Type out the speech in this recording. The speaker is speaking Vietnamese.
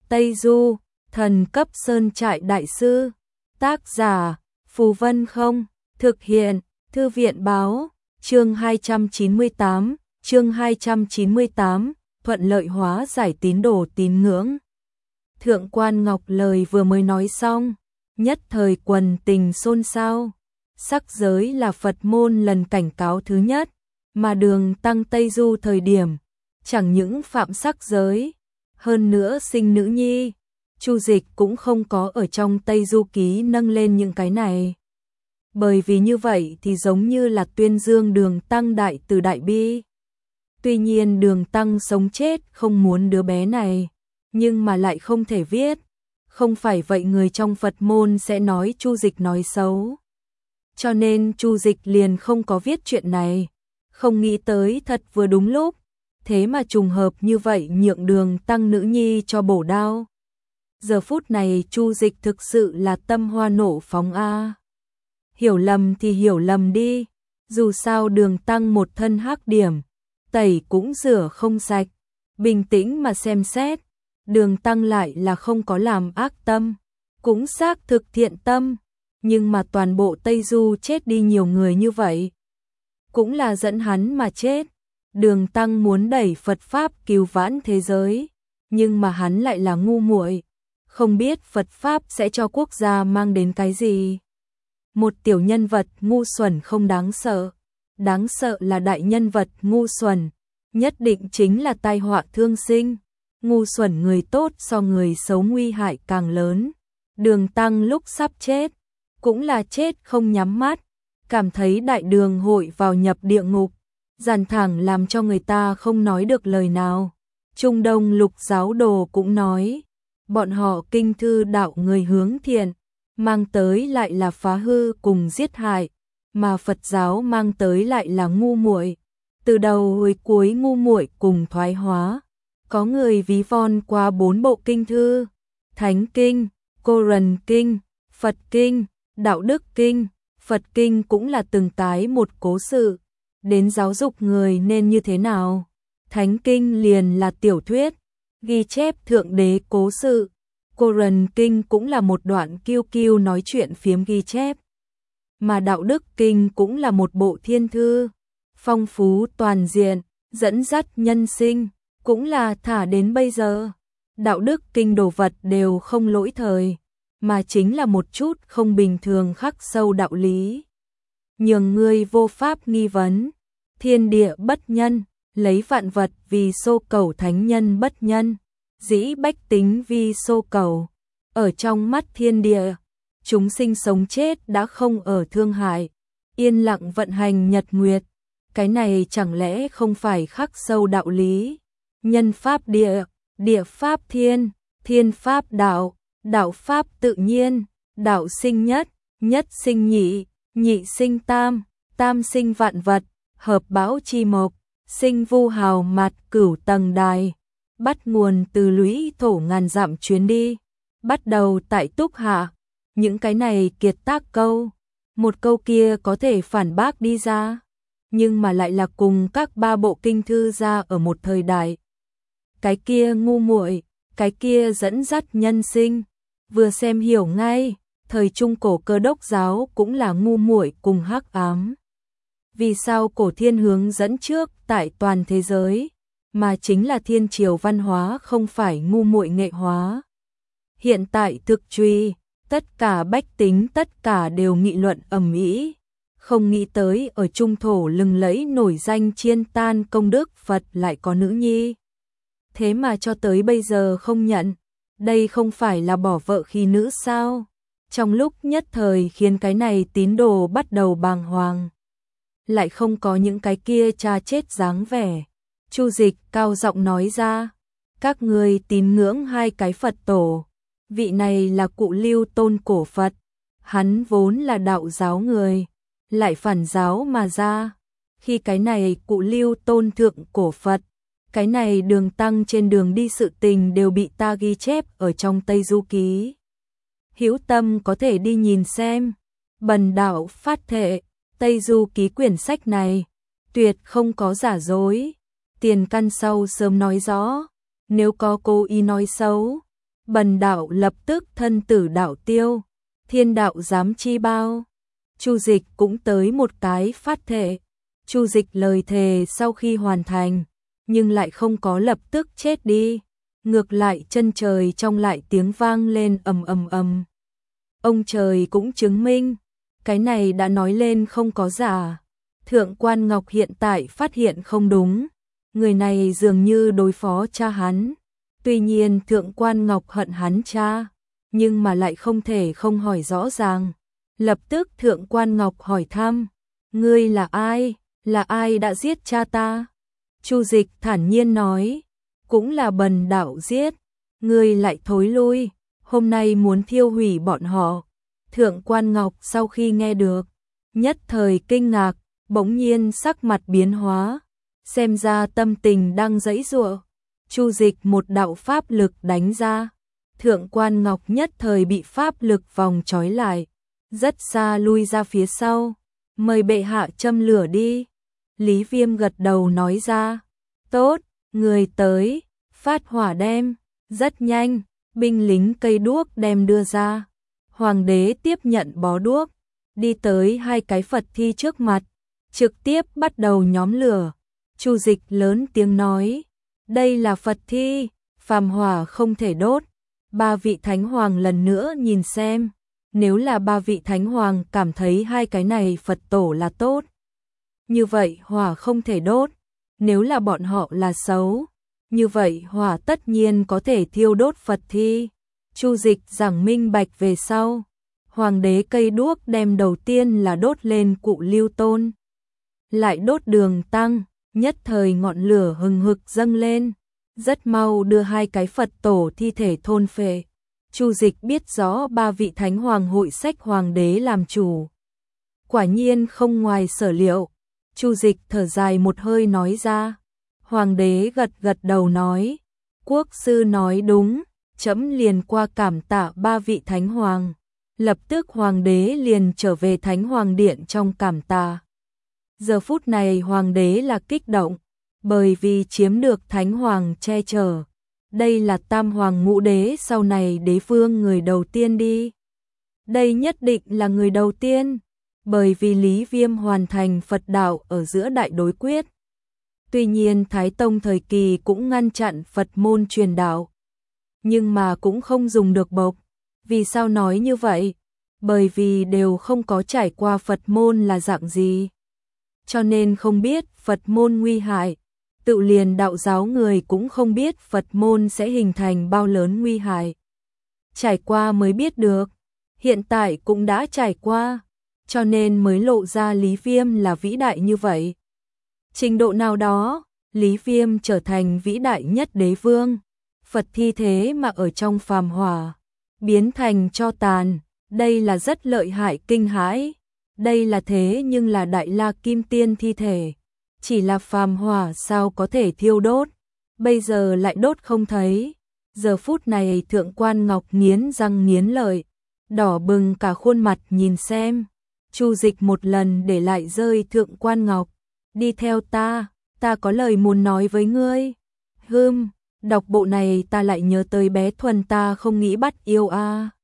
Tây Du, thần cấp sơn trại đại sư. Tác giả, Phù Vân Không. Thực hiện, Thư viện Báo. Chương 298, thuận lợi hóa giải tín đồ tín ngưỡng. Thượng quan Ngọc lời vừa mới nói xong, nhất thời quần tình xôn xao. Sắc giới là Phật môn lần cảnh cáo thứ nhất, mà Đường Tăng Tây Du thời điểm, chẳng những phạm sắc giới, hơn nữa sinh nữ nhi. Chu Dịch cũng không có ở trong Tây Du ký nâng lên những cái này. Bởi vì như vậy thì giống như là tuyên dương Đường Tăng đại từ đại bi. Tuy nhiên Đường Tăng sống chết không muốn đứa bé này, nhưng mà lại không thể viết. Không phải vậy người trong Phật môn sẽ nói Chu Dịch nói xấu. Cho nên Chu Dịch liền không có viết chuyện này. Không nghĩ tới thật vừa đúng lúc. Thế mà trùng hợp như vậy nhượng Đường Tăng nữ nhi cho bổ đao. Giờ phút này Chu Dịch thực sự là tâm hoa nổ phóng a. Hiểu lầm thì hiểu lầm đi. Dù sao Đường Tăng một thân hắc điểm, tẩy cũng rửa không sạch. Bình tĩnh mà xem xét, Đường Tăng lại là không có làm ác tâm, cũng xác thực thiện tâm. Nhưng mà toàn bộ Tây Du chết đi nhiều người như vậy, cũng là dẫn hắn mà chết. Đường Tăng muốn đẩy Phật Pháp cứu vãn thế giới, nhưng mà hắn lại là ngu muội, không biết Phật Pháp sẽ cho quốc gia mang đến cái gì. Một tiểu nhân vật ngu xuẩn không đáng sợ là đại nhân vật ngu xuẩn, nhất định chính là tai họa thương sinh. Ngu xuẩn người tốt so người xấu nguy hại càng lớn. Đường Tăng lúc sắp chết, cũng là chết không nhắm mắt, cảm thấy đại đường hội vào nhập địa ngục, giàn thẳng làm cho người ta không nói được lời nào. Trung Đông lục giáo đồ cũng nói, bọn họ kinh thư đạo người hướng thiện, mang tới lại là phá hư cùng giết hại, mà Phật giáo mang tới lại là ngu muội, từ đầu hồi cuối ngu muội cùng thoái hóa. Có người ví von qua 4 bộ kinh thư: Thánh Kinh, Coran Kinh, Phật Kinh, Đạo Đức Kinh. Phật Kinh cũng là từng cái một cố sự, đến giáo dục người nên như thế nào. Thánh Kinh liền là tiểu thuyết, ghi chép thượng đế cố sự. Coran Kinh cũng là một đoạn kiêu kiêu nói chuyện phiếm ghi chép. Mà Đạo Đức Kinh cũng là một bộ thiên thư, phong phú toàn diện, dẫn dắt nhân sinh, cũng là thả đến bây giờ. Đạo Đức Kinh đồ vật đều không lỗi thời, mà chính là một chút không bình thường khắc sâu đạo lý. Nhường ngươi vô pháp nghi vấn, thiên địa bất nhân, lấy vạn vật vì xô cầu thánh nhân bất nhân, dĩ bách tính vì xô cầu. Ở trong mắt thiên địa, chúng sinh sống chết đã không ở thương hại, yên lặng vận hành nhật nguyệt. Cái này chẳng lẽ không phải khắc sâu đạo lý? Nhân pháp địa, địa pháp thiên, thiên pháp đạo, đạo pháp tự nhiên, đạo sinh nhất, nhất sinh nhị, nhị sinh tam, tam sinh vạn vật, hợp bão chi mộc, sinh vu hào mạt cửu tầng đài. Bắt nguồn từ lũy thổ ngàn dặm chuyến đi, bắt đầu tại Túc Hạ. Những cái này kiệt tác câu, một câu kia có thể phản bác đi ra, nhưng mà lại là cùng các 3 bộ kinh thư ra ở một thời đại. Cái kia ngu muội, cái kia dẫn dắt nhân sinh, vừa xem hiểu ngay. Thời trung cổ Cơ Đốc giáo cũng là ngu muội cùng hắc ám. Vì sao cổ thiên hướng dẫn trước tại toàn thế giới, mà chính là thiên triều văn hóa không phải ngu muội nghệ hóa. Hiện tại thực truy, tất cả bách tính tất cả đều nghị luận ầm ĩ, không nghĩ tới ở trung thổ lừng lẫy nổi danh chiên tan công đức Phật lại có nữ nhi. Thế mà cho tới bây giờ không nhận, đây không phải là bỏ vợ khi nữ sao? Trong lúc nhất thời khiến cái này tín đồ bắt đầu bàng hoàng. Lại không có những cái kia cha chết dáng vẻ. Chu Dịch cao giọng nói ra, các ngươi tín ngưỡng 2 cái Phật tổ. Vị này là Cụ Lưu Tôn cổ Phật, hắn vốn là đạo giáo người, lại phản giáo mà ra. Khi cái này Cụ Lưu Tôn thượng cổ Phật, cái này Đường Tăng trên đường đi sự tình đều bị ta ghi chép ở trong Tây Du ký. Hữu tâm có thể đi nhìn xem. Bần đạo phát thệ, Tây Du ký quyển sách này tuyệt không có giả dối, tiền căn sau sớm nói rõ, nếu có cố ý nói xấu, Bần đạo lập tức thân tử đạo tiêu, thiên đạo dám chi bao. Chu Dịch cũng tới một cái phát thệ. Chu Dịch lời thề sau khi hoàn thành, nhưng lại không có lập tức chết đi, ngược lại chân trời trong lại tiếng vang lên ầm ầm ầm. Ông trời cũng chứng minh, cái này đã nói lên không có giả. Thượng quan Ngọc hiện tại phát hiện không đúng, người này dường như đối phó cha hắn. Tuy nhiên Thượng quan Ngọc hận hắn cha, nhưng mà lại không thể không hỏi rõ ràng. Lập tức Thượng quan Ngọc hỏi thăm, ngươi là ai? Là ai đã giết cha ta? Chu Dịch thản nhiên nói, cũng là bần đạo giết, ngươi lại thối lui, hôm nay muốn thiêu hủy bọn họ. Thượng quan Ngọc sau khi nghe được, nhất thời kinh ngạc, bỗng nhiên sắc mặt biến hóa, xem ra tâm tình đang giãy giụa. Chu Dịch một đạo pháp lực đánh ra, Thượng quan Ngọc nhất thời bị pháp lực vòng trói lại, rất xa lui ra phía sau. Mời bệ hạ châm lửa đi. Lý Viêm gật đầu nói ra, tốt, người tới, phát hỏa đem. Rất nhanh, binh lính cây đuốc đem đưa ra. Hoàng đế tiếp nhận bó đuốc, đi tới hai cái Phật thi trước mặt, trực tiếp bắt đầu nhóm lửa. Chu Dịch lớn tiếng nói, đây là Phật thi, phàm hỏa không thể đốt. Ba vị thánh hoàng lần nữa nhìn xem, nếu là ba vị thánh hoàng cảm thấy hai cái này Phật tổ là tốt, như vậy hỏa không thể đốt. Nếu là bọn họ là xấu, như vậy hỏa tất nhiên có thể thiêu đốt Phật thi. Chu Dịch giảng minh bạch về sau, hoàng đế cây đuốc đem đầu tiên là đốt lên Cụ Lưu Tôn, lại đốt Đường Tăng, nhất thời ngọn lửa hừng hực dâng lên, rất mau đưa hai cái Phật tổ thi thể thôn phệ. Chu Dịch biết rõ ba vị thánh hoàng hội sách hoàng đế làm chủ. Quả nhiên không ngoài sở liệu. Chu Dịch thở dài một hơi nói ra. Hoàng đế gật gật đầu nói, quốc sư nói đúng, trẫm liền qua cảm tạ ba vị thánh hoàng. Lập tức hoàng đế liền trở về thánh hoàng điện trong cảm tạ. Giờ phút này hoàng đế là kích động, bởi vì chiếm được thánh hoàng che chở. Đây là tam hoàng ngũ đế sau này đế vương người đầu tiên đi. Đây nhất định là người đầu tiên, bởi vì Lý Viêm hoàn thành Phật đạo ở giữa đại đối quyết. Tuy nhiên Thái Tông thời kỳ cũng ngăn chặn Phật môn truyền đạo, nhưng mà cũng không dùng được bộc. Vì sao nói như vậy? Bởi vì đều không có trải qua Phật môn là dạng gì, cho nên không biết Phật môn nguy hại. Tự liền đạo giáo người cũng không biết Phật môn sẽ hình thành bao lớn nguy hại. Trải qua mới biết được, hiện tại cũng đã trải qua, cho nên mới lộ ra Lý Viêm là vĩ đại như vậy. Trình độ nào đó, Lý Viêm trở thành vĩ đại nhất đế vương. Phật thi thế mà ở trong phàm hỏa, biến thành tro tàn, đây là rất lợi hại kinh hãi. Đây là thế nhưng là Đại La Kim Tiên thi thể. Chỉ là phàm hỏa sao có thể thiêu đốt, bây giờ lại đốt không thấy. Giờ phút này Thượng quan Ngọc nghiến răng nghiến lợi, đỏ bừng cả khuôn mặt nhìn xem. Chu Dịch một lần để lại rơi Thượng quan Ngọc, đi theo ta có lời muốn nói với ngươi. Đọc bộ này ta lại nhớ tới bé Thuần ta không nghĩ bắt yêu a.